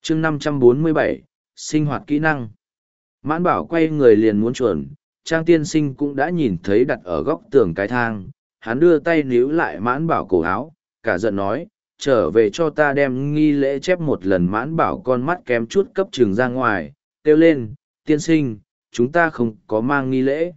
chương 547, sinh hoạt kỹ năng. Mãn Bảo quay người liền muốn chuồn, Trang tiên sinh cũng đã nhìn thấy đặt ở góc tường cái thang, hắn đưa tay níu lại Mãn Bảo cổ áo, cả giận nói, trở về cho ta đem nghi lễ chép một lần. Mãn Bảo con mắt kém chút cấp trường ra ngoài, kêu lên, tiên sinh, chúng ta không có mang nghi lễ.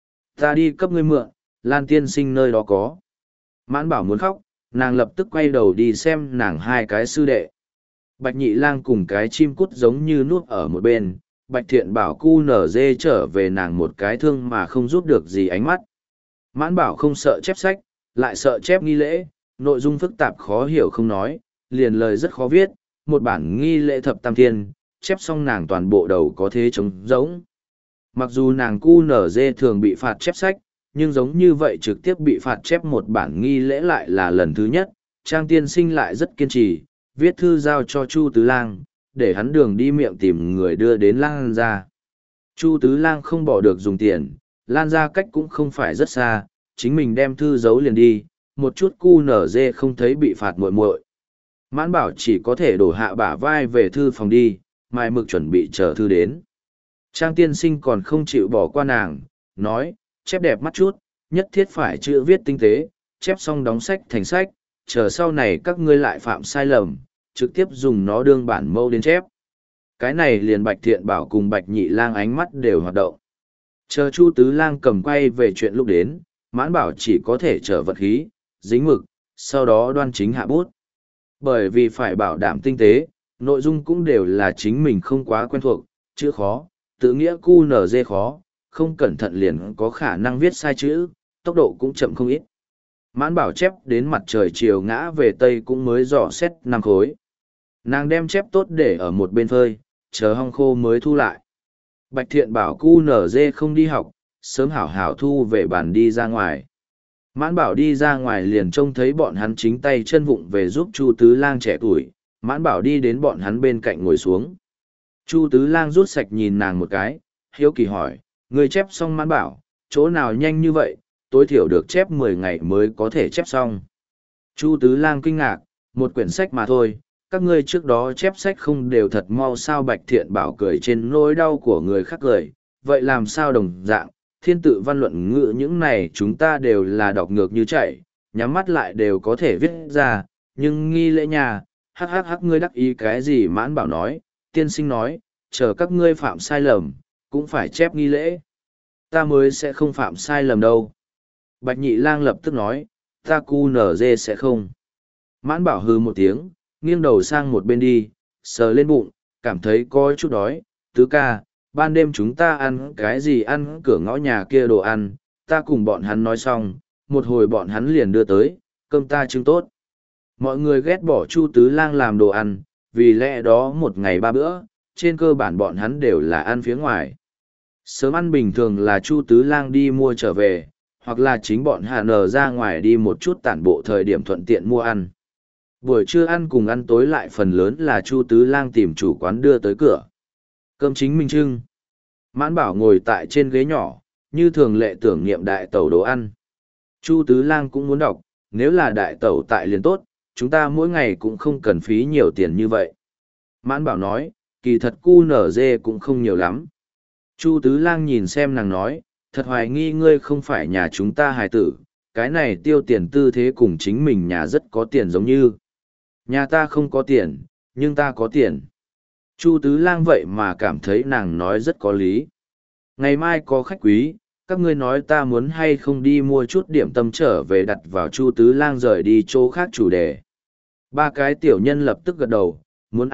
Ta đi cấp ngươi mượn, Lan tiên sinh nơi đó có. Mãn Bảo muốn khóc, nàng lập tức quay đầu đi xem nàng hai cái sư đệ. Bạch Nhị Lang cùng cái chim cút giống như nuốt ở một bên, Bạch Thiện Bảo cu nở dê trở về nàng một cái thương mà không giúp được gì ánh mắt. Mãn Bảo không sợ chép sách, lại sợ chép nghi lễ, nội dung phức tạp khó hiểu không nói, liền lời rất khó viết, một bản nghi lễ thập tam thiên, chép xong nàng toàn bộ đầu có thế trống rỗng. Mặc dù nàng cu nở dê thường bị phạt chép sách, nhưng giống như vậy trực tiếp bị phạt chép một bản nghi lễ lại là lần thứ nhất. Trang tiên sinh lại rất kiên trì, viết thư giao cho Chu Tứ Lang, để hắn đường đi miệng tìm người đưa đến Lan gia. Chu Tứ Lang không bỏ được dùng tiền, Lan gia cách cũng không phải rất xa, chính mình đem thư giấu liền đi, một chút cu nở dê không thấy bị phạt muội muội. Mãn Bảo chỉ có thể đổ hạ bả vai về thư phòng đi, mai mực chuẩn bị chờ thư đến. Trang tiên sinh còn không chịu bỏ qua nàng, nói, chép đẹp mắt chút, nhất thiết phải chữ viết tinh tế, chép xong đóng sách thành sách, chờ sau này các ngươi lại phạm sai lầm, trực tiếp dùng nó đương bản mẫu đến chép. Cái này liền Bạch Thiện Bảo cùng Bạch Nhị Lang ánh mắt đều hoạt động. Chờ Chu Tứ Lang cầm quay về chuyện lúc đến, Mãn Bảo chỉ có thể chở vật khí, dính mực, sau đó đoan chính hạ bút. Bởi vì phải bảo đảm tinh tế, nội dung cũng đều là chính mình không quá quen thuộc, chữ khó, tự nghĩa cu nở dê khó, không cẩn thận liền có khả năng viết sai chữ, tốc độ cũng chậm không ít. Mãn Bảo chép đến mặt trời chiều ngã về tây cũng mới dò xét 5 khối. Nàng đem chép tốt để ở một bên phơi, chờ hong khô mới thu lại. Bạch Thiện Bảo cu nở dê không đi học, sớm hảo hảo thu về bàn đi ra ngoài. Mãn Bảo đi ra ngoài liền trông thấy bọn hắn chính tay chân vụng về giúp Chu Tứ Lang trẻ tuổi, Mãn Bảo đi đến bọn hắn bên cạnh ngồi xuống. Chu Tứ Lang rút sạch nhìn nàng một cái, hiếu kỳ hỏi, người chép xong. Mãn Bảo, chỗ nào nhanh như vậy, tối thiểu được chép 10 ngày mới có thể chép xong. Chu Tứ Lang kinh ngạc, một quyển sách mà thôi, các ngươi trước đó chép sách không đều thật mau sao? Bạch Thiện Bảo cười trên nỗi đau của người khác cười, vậy làm sao đồng dạng, thiên tự văn luận ngữ những này chúng ta đều là đọc ngược như chạy, nhắm mắt lại đều có thể viết ra, nhưng nghi lễ nhà, hắc ngươi đắc ý cái gì? Mãn Bảo nói, tiên sinh nói, chờ các ngươi phạm sai lầm, cũng phải chép nghi lễ. Ta mới sẽ không phạm sai lầm đâu. Bạch Nhị Lang lập tức nói, ta cu nở dê sẽ không. Mãn Bảo hừ một tiếng, nghiêng đầu sang một bên đi, sờ lên bụng, cảm thấy có chút đói. Tứ ca, ban đêm chúng ta ăn cái gì? Ăn cửa ngõ nhà kia đồ ăn, ta cùng bọn hắn nói xong, một hồi bọn hắn liền đưa tới, cơm ta trưng tốt. Mọi người ghét bỏ Chu Tứ Lang làm đồ ăn, vì lẽ đó một ngày 3 bữa, trên cơ bản bọn hắn đều là ăn phía ngoài. Sớm ăn bình thường là Chu Tứ Lang đi mua trở về, hoặc là chính bọn Hà Nờ ra ngoài đi một chút tản bộ thời điểm thuận tiện mua ăn. Buổi trưa ăn cùng ăn tối lại phần lớn là Chu Tứ Lang tìm chủ quán đưa tới cửa. Cơm chính minh trưng. Mãn Bảo ngồi tại trên ghế nhỏ, như thường lệ tưởng niệm đại tẩu đồ ăn. Chu Tứ Lang cũng muốn đọc, nếu là đại tẩu tại liền tốt, chúng ta mỗi ngày cũng không cần phí nhiều tiền như vậy. Mãn Bảo nói, kỳ thật cu nở dê cũng không nhiều lắm. Chu Tứ Lang nhìn xem nàng nói, thật hoài nghi ngươi không phải nhà chúng ta hài tử, cái này tiêu tiền tư thế cùng chính mình nhà rất có tiền giống như. Nhà ta không có tiền, nhưng ta có tiền. Chu Tứ Lang vậy mà cảm thấy nàng nói rất có lý. Ngày mai có khách quý, các ngươi nói ta muốn hay không đi mua chút điểm tâm trở về đặt vào. Chu Tứ Lang rời đi chỗ khác chủ đề. Ba cái tiểu nhân lập tức gật đầu, muốn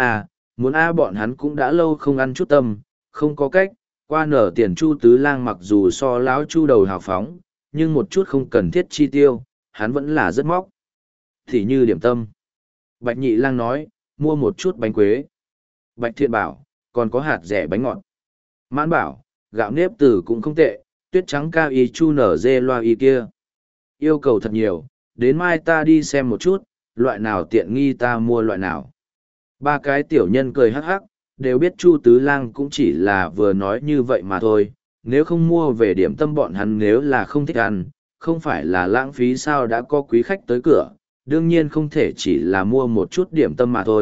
a, bọn hắn cũng đã lâu không ăn chút tâm, không có cách, qua nở tiền. Chu Tứ Lang mặc dù so lão Chu đầu hào phóng, nhưng một chút không cần thiết chi tiêu, hắn vẫn là rất móc. Thì như điểm tâm. Bạch Nhị Lang nói, mua một chút bánh quế. Bạch Thiện bảo, còn có hạt rẻ bánh ngọt. Mãn bảo, gạo nếp tử cũng không tệ, tuyết trắng cao y chu nở dê loa y kia. Yêu cầu thật nhiều, đến mai ta đi xem một chút, loại nào tiện nghi ta mua loại nào. Ba cái tiểu nhân cười hắc hắc, đều biết Chu Tứ Lang cũng chỉ là vừa nói như vậy mà thôi, nếu không mua về điểm tâm bọn hắn nếu là không thích ăn, không phải là lãng phí sao? Đã có quý khách tới cửa, đương nhiên không thể chỉ là mua một chút điểm tâm mà thôi,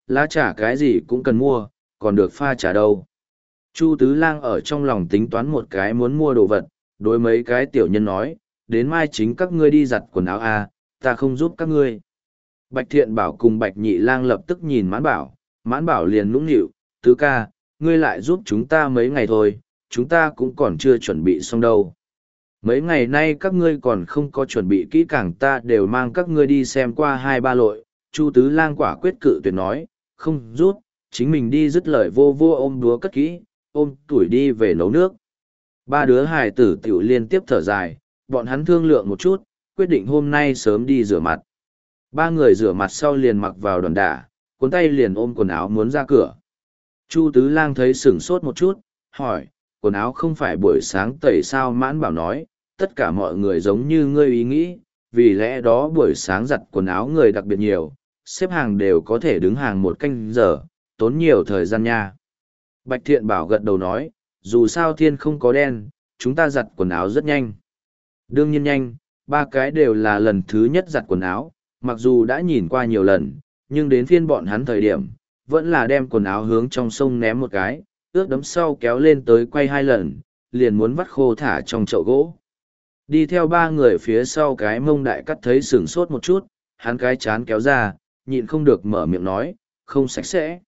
Lá trà cái gì cũng cần mua, còn được pha trà đâu. Chu Tứ Lang ở trong lòng tính toán một cái muốn mua đồ vật, đối mấy cái tiểu nhân nói, đến mai chính các ngươi đi giặt quần áo à, ta không giúp các ngươi. Bạch Thiện Bảo cùng Bạch Nhị Lang lập tức nhìn Mãn Bảo liền nũng nịu, tứ ca, ngươi lại giúp chúng ta mấy ngày thôi, chúng ta cũng còn chưa chuẩn bị xong đâu. Mấy ngày nay các ngươi còn không có chuẩn bị kỹ càng, ta đều mang các ngươi đi xem qua 2-3 lội. Chu Tứ Lang quả quyết cự tuyệt nói, không giúp, chính mình đi, dứt lời vô vô ôm đúa cất kỹ, ôm tuổi đi về nấu nước. Ba đứa hài tử tiểu liên tiếp thở dài, bọn hắn thương lượng một chút, quyết định hôm nay sớm đi rửa mặt. Ba người rửa mặt sau liền mặc vào đòn đả, cuốn tay liền ôm quần áo muốn ra cửa. Chu Tứ Lang thấy sửng sốt một chút, hỏi, quần áo không phải buổi sáng tẩy sao? Mãn Bảo nói, tất cả mọi người giống như ngươi ý nghĩ, vì lẽ đó buổi sáng giặt quần áo người đặc biệt nhiều, xếp hàng đều có thể đứng hàng 1 canh giờ, tốn nhiều thời gian nha. Bạch Thiện Bảo gật đầu nói, dù sao thiên không có đen, chúng ta giặt quần áo rất nhanh. Đương nhiên nhanh, 3 cái đều là lần thứ nhất giặt quần áo, mặc dù đã nhìn qua nhiều lần, nhưng đến phiên bọn hắn thời điểm, vẫn là đem quần áo hướng trong sông ném một cái, ướt đẫm sau kéo lên tới quay 2 lần, liền muốn vắt khô thả trong chậu gỗ. Đi theo 3 người phía sau cái mông Đại Cắt thấy sửng sốt một chút, hắn cái chán kéo ra, nhịn không được mở miệng nói, không sạch sẽ.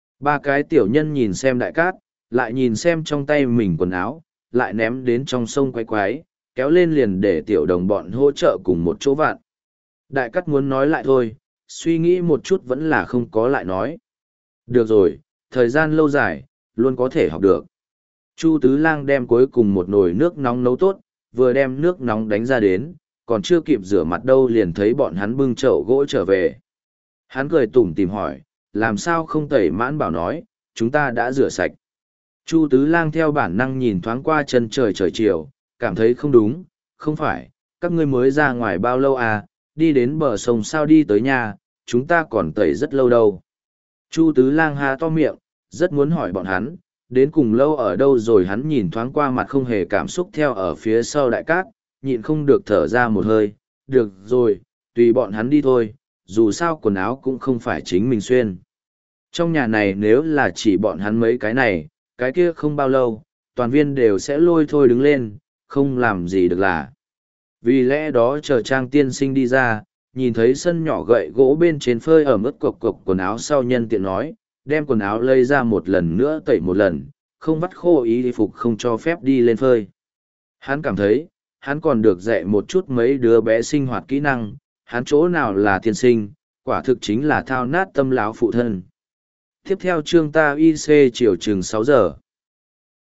3 cái tiểu nhân nhìn xem Đại Cát, lại nhìn xem trong tay mình quần áo, lại ném đến trong sông quay quái, kéo lên liền để tiểu đồng bọn hỗ trợ cùng một chỗ vạn. Đại Cát muốn nói lại thôi, suy nghĩ một chút vẫn là không có lại nói. Được rồi, thời gian lâu dài, luôn có thể học được. Chu Tứ Lang đem cuối cùng một nồi nước nóng nấu tốt, vừa đem nước nóng đánh ra đến, còn chưa kịp rửa mặt đâu liền thấy bọn hắn bưng chậu gỗ trở về. Hắn cười tủm tỉm hỏi, làm sao không tẩy? Mãn Bảo nói, chúng ta đã rửa sạch. Chu Tứ Lang theo bản năng nhìn thoáng qua chân trời chiều, cảm thấy không đúng, không phải, các ngươi mới ra ngoài bao lâu à, đi đến bờ sông sao đi tới nhà, chúng ta còn tẩy rất lâu đâu. Chu Tứ Lang há to miệng, rất muốn hỏi bọn hắn, đến cùng lâu ở đâu rồi. Hắn nhìn thoáng qua mặt không hề cảm xúc theo ở phía sau Đại Cát, nhịn không được thở ra một hơi, được rồi, tùy bọn hắn đi thôi, dù sao quần áo cũng không phải chính mình xuyên. Trong nhà này nếu là chỉ bọn hắn mấy cái này, cái kia không bao lâu, toàn viên đều sẽ lôi thôi đứng lên, không làm gì được là. Vì lẽ đó chờ Trang tiên sinh đi ra, nhìn thấy sân nhỏ gậy gỗ bên trên phơi ở mức cộc cộc quần áo sau, nhân tiện nói, đem quần áo lây ra một lần nữa tẩy một lần, không vắt khô y phục không cho phép đi lên phơi. Hắn cảm thấy, hắn còn được dạy một chút mấy đứa bé sinh hoạt kỹ năng, hắn chỗ nào là tiên sinh, quả thực chính là thao nát tâm láo phụ thân. Tiếp theo chương ta IC chiều chừng 6 giờ.